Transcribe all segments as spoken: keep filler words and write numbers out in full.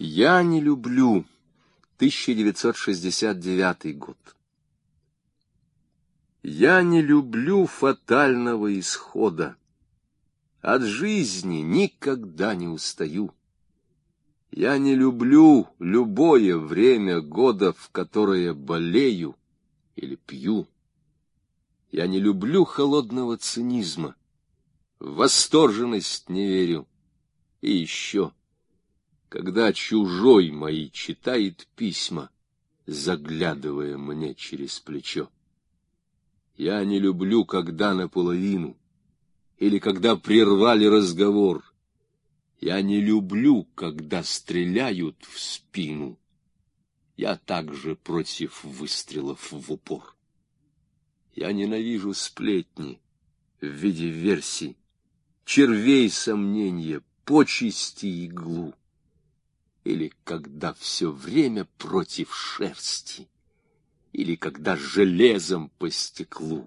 Я не люблю. тысяча девятьсот шестьдесят девятый год. Я не люблю фатального исхода. От жизни никогда не устаю. Я не люблю любое время года, в которое болею или пью. Я не люблю холодного цинизма. В восторженность не верю. И еще, когда чужой мои читает письма, заглядывая мне через плечо. Я не люблю, когда наполовину, или когда прервали разговор. Я не люблю, когда стреляют в спину. Я также против выстрелов в упор. Я ненавижу сплетни в виде версий, червей сомнения, почести и иглу. Или когда все время против шерсти, или когда железом по стеклу.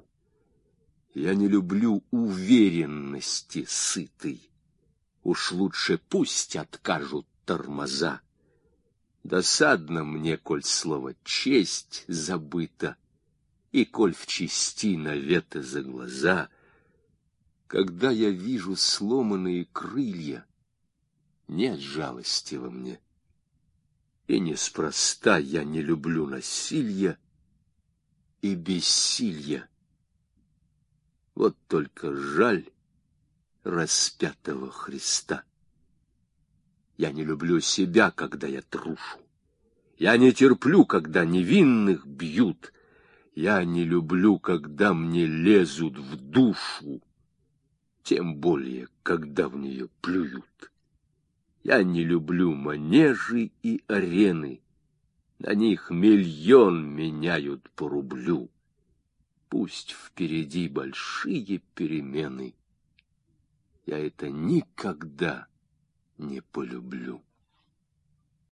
Я не люблю уверенности сытой. Уж лучше пусть откажут тормоза. Досадно мне, коль слово «честь» забыто, и коль в чести навета за глаза. Когда я вижу сломанные крылья, нет жалости во мне. И неспроста я не люблю насилия и бессилья. Вот только жаль распятого Христа. Я не люблю себя, когда я трушу. Я не терплю, когда невинных бьют. Я не люблю, когда мне лезут в душу, тем более, когда в нее плюют. Я не люблю манежи и арены. На них миллион меняют по рублю. Пусть впереди большие перемены. Я это никогда не полюблю.